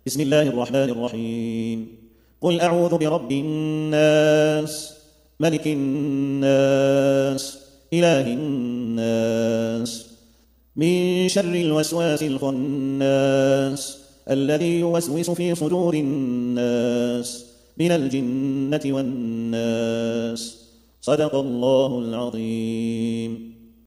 بسم الله الرحمن الرحيم. قل أعوذ برب الناس، ملك الناس، إله الناس، من شر الوسواس الخناس الذي يوسوس في صدور الناس من الجنة والناس. صدق الله العظيم.